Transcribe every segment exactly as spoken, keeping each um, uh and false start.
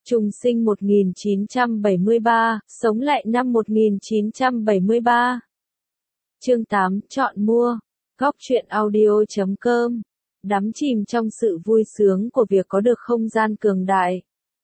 Trùng sinh một nghìn chín trăm bảy mươi ba, sống lại năm một nghìn chín trăm bảy mươi ba. Chương tám, chọn mua. Góc truyện audio chấm com. Đắm chìm trong sự vui sướng của việc có được không gian cường đại.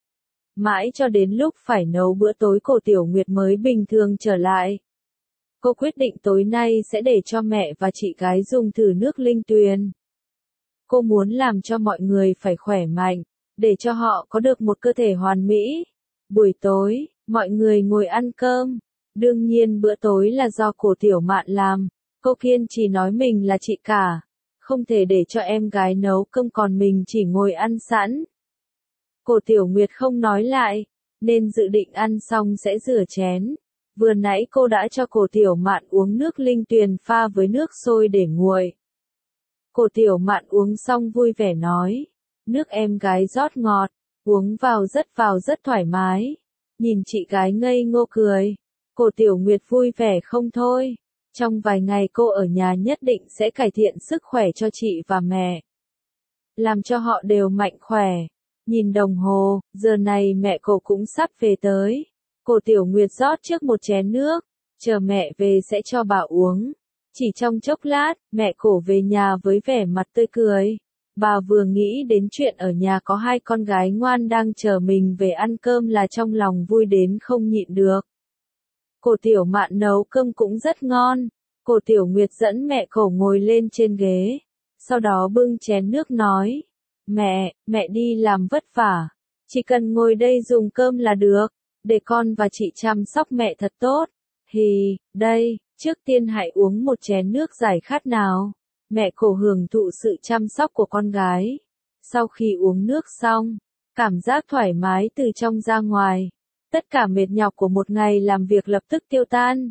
Mãi cho đến lúc phải nấu bữa tối cô Tiểu Nguyệt mới bình thường trở lại. Cô quyết định tối nay sẽ để cho mẹ và chị gái dùng thử nước linh tuyền. Cô muốn làm cho mọi người phải khỏe mạnh, để cho họ có được một cơ thể hoàn mỹ. Buổi tối, mọi người ngồi ăn cơm. Đương nhiên bữa tối là do cô Tiểu Mạn làm. Cô kiên trì nói mình là chị cả. Không thể để cho em gái nấu cơm còn mình chỉ ngồi ăn sẵn. Cô Tiểu Nguyệt không nói lại, nên dự định ăn xong sẽ rửa chén. Vừa nãy cô đã cho cô Tiểu Mạn uống nước linh tuyền pha với nước sôi để nguội. Cô Tiểu Mạn uống xong vui vẻ nói, nước em gái rót ngọt, uống vào rất vào rất thoải mái. Nhìn chị gái ngây ngô cười, cô Tiểu Nguyệt vui vẻ không thôi. Trong vài ngày cô ở nhà nhất định sẽ cải thiện sức khỏe cho chị và mẹ, làm cho họ đều mạnh khỏe. Nhìn đồng hồ, giờ này mẹ cô cũng sắp về tới. Cô Tiểu Nguyệt rót trước một chén nước, chờ mẹ về sẽ cho bà uống. Chỉ trong chốc lát, mẹ cổ về nhà với vẻ mặt tươi cười. Bà vừa nghĩ đến chuyện ở nhà có hai con gái ngoan đang chờ mình về ăn cơm là trong lòng vui đến không nhịn được. Cô Tiểu Mạn nấu cơm cũng rất ngon. Cô Tiểu Nguyệt dẫn mẹ cổ ngồi lên trên ghế. Sau đó bưng chén nước nói, Mẹ, mẹ đi làm vất vả. Chỉ cần ngồi đây dùng cơm là được. Để con và chị chăm sóc mẹ thật tốt. Hì, đây, trước tiên hãy uống một chén nước giải khát nào. Mẹ cổ hưởng thụ sự chăm sóc của con gái. Sau khi uống nước xong, cảm giác thoải mái từ trong ra ngoài. Tất cả mệt nhọc của một ngày làm việc lập tức tiêu tan.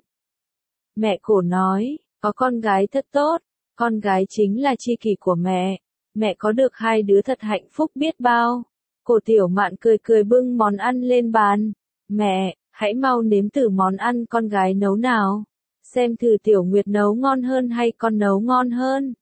Mẹ cổ nói, có con gái thật tốt. Con gái chính là tri kỷ của mẹ. Mẹ có được hai đứa thật hạnh phúc biết bao. Cô Tiểu Mạn cười cười bưng món ăn lên bàn. Mẹ, hãy mau nếm thử món ăn con gái nấu nào. Xem thử Tiểu Nguyệt nấu ngon hơn hay con nấu ngon hơn.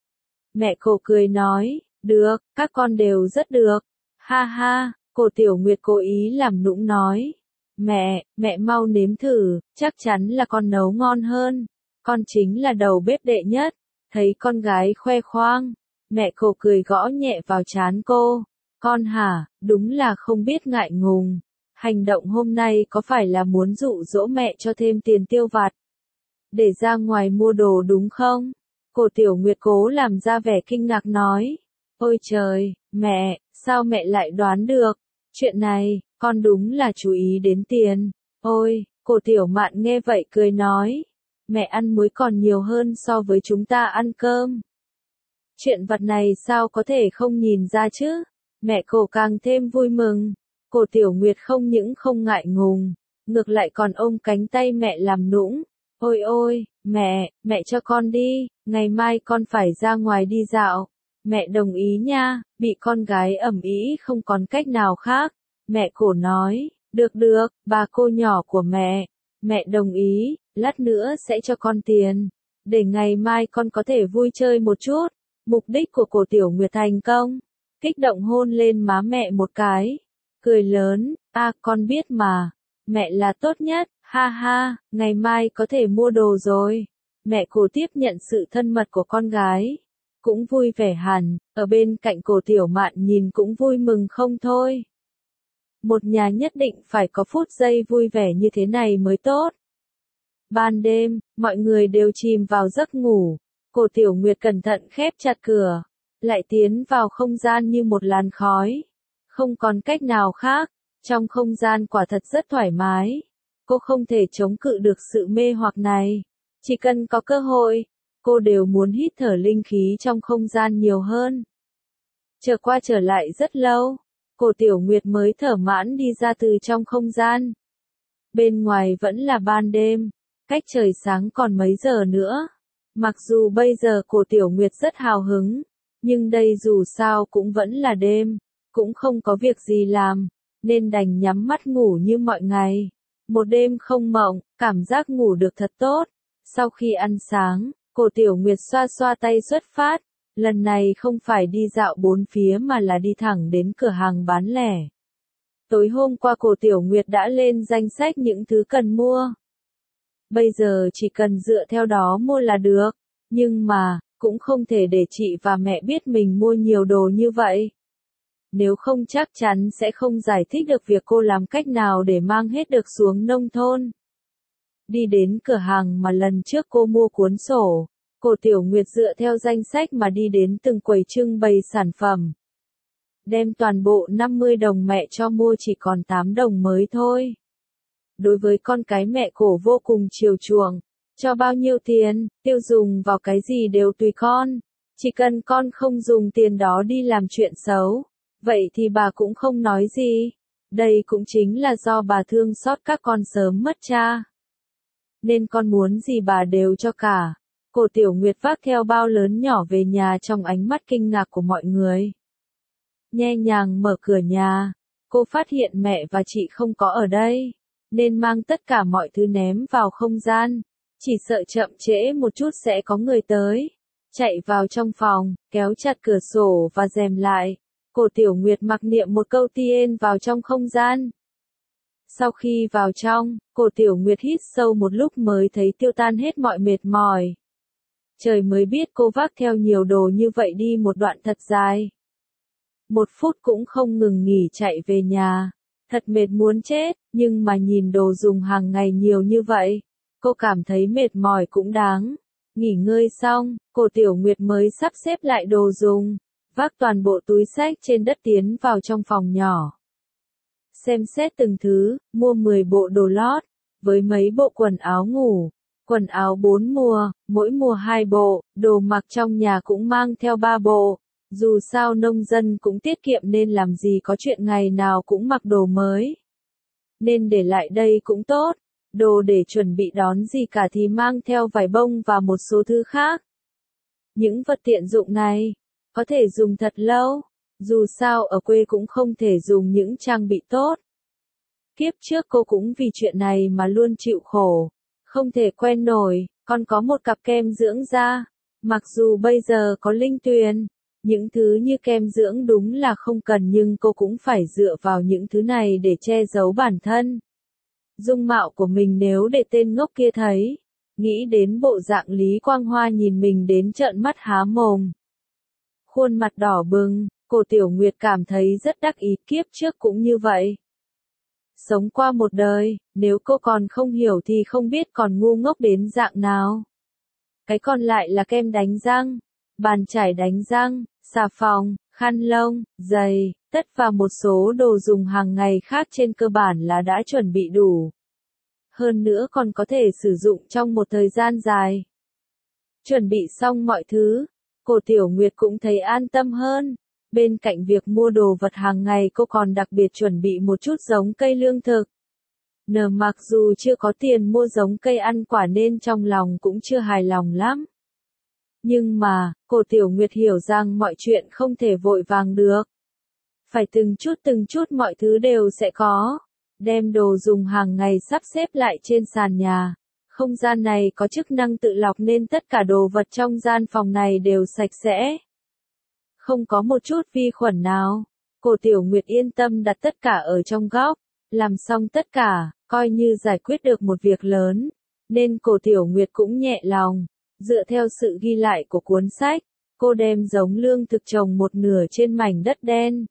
Mẹ cô cười nói, được, các con đều rất được. Ha ha, cô Tiểu Nguyệt cố ý làm nũng nói. Mẹ, mẹ mau nếm thử, chắc chắn là con nấu ngon hơn. Con chính là đầu bếp đệ nhất. Thấy con gái khoe khoang, mẹ cô cười gõ nhẹ vào trán cô. Con hả, đúng là không biết ngại ngùng. Hành động hôm nay có phải là muốn dụ dỗ mẹ cho thêm tiền tiêu vặt, để ra ngoài mua đồ đúng không? Cô Tiểu Nguyệt cố làm ra vẻ kinh ngạc nói. Ôi trời, mẹ, sao mẹ lại đoán được? Chuyện này, con đúng là chú ý đến tiền. Ôi, cô Tiểu Mạn nghe vậy cười nói. Mẹ ăn muối còn nhiều hơn so với chúng ta ăn cơm. Chuyện vặt này sao có thể không nhìn ra chứ? Mẹ cô càng thêm vui mừng. Cô Tiểu Nguyệt không những không ngại ngùng, ngược lại còn ôm cánh tay mẹ làm nũng. Ôi ôi, mẹ, mẹ cho con đi, ngày mai con phải ra ngoài đi dạo. Mẹ đồng ý nha, bị con gái ầm ĩ không còn cách nào khác. Mẹ cổ nói, được được, bà cô nhỏ của mẹ. Mẹ đồng ý, lát nữa sẽ cho con tiền, để ngày mai con có thể vui chơi một chút. Mục đích của cô Tiểu Nguyệt thành công. Kích động hôn lên má mẹ một cái. Cười lớn, a à, con biết mà. Mẹ là tốt nhất, ha ha, ngày mai có thể mua đồ rồi. Mẹ cô tiếp nhận sự thân mật của con gái. Cũng vui vẻ hẳn, ở bên cạnh cô Tiểu Mạn nhìn cũng vui mừng không thôi. Một nhà nhất định phải có phút giây vui vẻ như thế này mới tốt. Ban đêm, mọi người đều chìm vào giấc ngủ. Cô Tiểu Nguyệt cẩn thận khép chặt cửa, lại tiến vào không gian như một làn khói. Không còn cách nào khác, trong không gian quả thật rất thoải mái. Cô không thể chống cự được sự mê hoặc này. Chỉ cần có cơ hội, cô đều muốn hít thở linh khí trong không gian nhiều hơn. Trở qua trở lại rất lâu, cô Tiểu Nguyệt mới thở mãn đi ra từ trong không gian. Bên ngoài vẫn là ban đêm, cách trời sáng còn mấy giờ nữa. Mặc dù bây giờ cô Tiểu Nguyệt rất hào hứng, nhưng đây dù sao cũng vẫn là đêm, cũng không có việc gì làm, nên đành nhắm mắt ngủ như mọi ngày. Một đêm không mộng, cảm giác ngủ được thật tốt. Sau khi ăn sáng, cô Tiểu Nguyệt xoa xoa tay xuất phát. Lần này không phải đi dạo bốn phía mà là đi thẳng đến cửa hàng bán lẻ. Tối hôm qua cô Tiểu Nguyệt đã lên danh sách những thứ cần mua. Bây giờ chỉ cần dựa theo đó mua là được. Nhưng mà, cũng không thể để chị và mẹ biết mình mua nhiều đồ như vậy. Nếu không chắc chắn sẽ không giải thích được việc cô làm cách nào để mang hết được xuống nông thôn. Đi đến cửa hàng mà lần trước cô mua cuốn sổ, cô Tiểu Nguyệt dựa theo danh sách mà đi đến từng quầy trưng bày sản phẩm. Đem toàn bộ năm mươi đồng mẹ cho mua chỉ còn tám đồng mới thôi. Đối với con cái mẹ cổ vô cùng chiều chuộng. Cho bao nhiêu tiền, tiêu dùng vào cái gì đều tùy con. Chỉ cần con không dùng tiền đó đi làm chuyện xấu. Vậy thì bà cũng không nói gì. Đây cũng chính là do bà thương xót các con sớm mất cha. Nên con muốn gì bà đều cho cả. Cô Tiểu Nguyệt vác theo bao lớn nhỏ về nhà trong ánh mắt kinh ngạc của mọi người. Nhe nhàng mở cửa nhà. Cô phát hiện mẹ và chị không có ở đây. Nên mang tất cả mọi thứ ném vào không gian. Chỉ sợ chậm trễ một chút sẽ có người tới. Chạy vào trong phòng, kéo chặt cửa sổ và rèm lại. Cô Tiểu Nguyệt mặc niệm một câu tiên vào trong không gian. Sau khi vào trong, cô Tiểu Nguyệt hít sâu một lúc mới thấy tiêu tan hết mọi mệt mỏi. Trời mới biết cô vác theo nhiều đồ như vậy đi một đoạn thật dài. Một phút cũng không ngừng nghỉ chạy về nhà. Thật mệt muốn chết, nhưng mà nhìn đồ dùng hàng ngày nhiều như vậy. Cô cảm thấy mệt mỏi cũng đáng. Nghỉ ngơi xong, cô Tiểu Nguyệt mới sắp xếp lại đồ dùng. Vác toàn bộ túi xách trên đất tiến vào trong phòng nhỏ. Xem xét từng thứ, mua mười bộ đồ lót, với mấy bộ quần áo ngủ, quần áo bốn mùa, mỗi mùa hai bộ, đồ mặc trong nhà cũng mang theo ba bộ. Dù sao nông dân cũng tiết kiệm nên làm gì có chuyện ngày nào cũng mặc đồ mới. Nên để lại đây cũng tốt, đồ để chuẩn bị đón gì cả thì mang theo vải bông và một số thứ khác. Những vật tiện dụng này có thể dùng thật lâu, dù sao ở quê cũng không thể dùng những trang bị tốt. Kiếp trước cô cũng vì chuyện này mà luôn chịu khổ, không thể quen nổi, còn có một cặp kem dưỡng da. Mặc dù bây giờ có Linh Tuyền, những thứ như kem dưỡng đúng là không cần nhưng cô cũng phải dựa vào những thứ này để che giấu bản thân. Dung mạo của mình nếu để tên ngốc kia thấy, nghĩ đến bộ dạng Lý Quang Hoa nhìn mình đến trợn mắt há mồm. Khuôn mặt đỏ bừng, cô Tiểu Nguyệt cảm thấy rất đắc ý, kiếp trước cũng như vậy. Sống qua một đời, nếu cô còn không hiểu thì không biết còn ngu ngốc đến dạng nào. Cái còn lại là kem đánh răng, bàn chải đánh răng, xà phòng, khăn lông, giày, tất và một số đồ dùng hàng ngày khác trên cơ bản là đã chuẩn bị đủ. Hơn nữa còn có thể sử dụng trong một thời gian dài. Chuẩn bị xong mọi thứ, cô Tiểu Nguyệt cũng thấy an tâm hơn. Bên cạnh việc mua đồ vật hàng ngày cô còn đặc biệt chuẩn bị một chút giống cây lương thực. Nờ mặc dù chưa có tiền mua giống cây ăn quả nên trong lòng cũng chưa hài lòng lắm. Nhưng mà, cô Tiểu Nguyệt hiểu rằng mọi chuyện không thể vội vàng được. Phải từng chút từng chút mọi thứ đều sẽ có. Đem đồ dùng hàng ngày sắp xếp lại trên sàn nhà. Không gian này có chức năng tự lọc nên tất cả đồ vật trong gian phòng này đều sạch sẽ. Không có một chút vi khuẩn nào. Cô Tiểu Nguyệt yên tâm đặt tất cả ở trong góc. Làm xong tất cả, coi như giải quyết được một việc lớn. Nên cô Tiểu Nguyệt cũng nhẹ lòng. Dựa theo sự ghi lại của cuốn sách, cô đem giống lương thực trồng một nửa trên mảnh đất đen.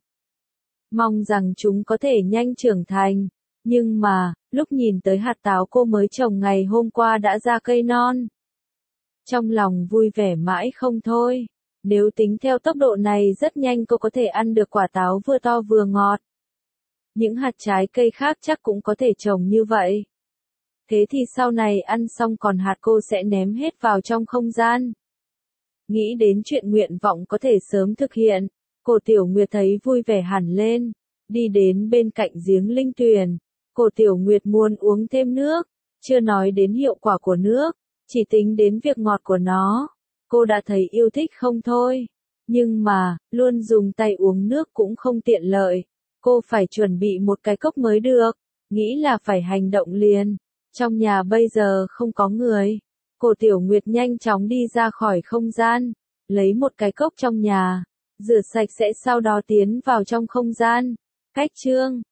Mong rằng chúng có thể nhanh trưởng thành. Nhưng mà, lúc nhìn tới hạt táo cô mới trồng ngày hôm qua đã ra cây non. Trong lòng vui vẻ mãi không thôi. Nếu tính theo tốc độ này rất nhanh cô có thể ăn được quả táo vừa to vừa ngọt. Những hạt trái cây khác chắc cũng có thể trồng như vậy. Thế thì sau này ăn xong còn hạt cô sẽ ném hết vào trong không gian. Nghĩ đến chuyện nguyện vọng có thể sớm thực hiện, cô Tiểu Nguyệt thấy vui vẻ hẳn lên. Đi đến bên cạnh giếng Linh Tuyền, cô Tiểu Nguyệt muốn uống thêm nước, chưa nói đến hiệu quả của nước, chỉ tính đến việc ngọt của nó. Cô đã thấy yêu thích không thôi. Nhưng mà, luôn dùng tay uống nước cũng không tiện lợi. Cô phải chuẩn bị một cái cốc mới được. Nghĩ là phải hành động liền. Trong nhà bây giờ không có người. Cô Tiểu Nguyệt nhanh chóng đi ra khỏi không gian. Lấy một cái cốc trong nhà. Rửa sạch sẽ sau đó tiến vào trong không gian. Cách chương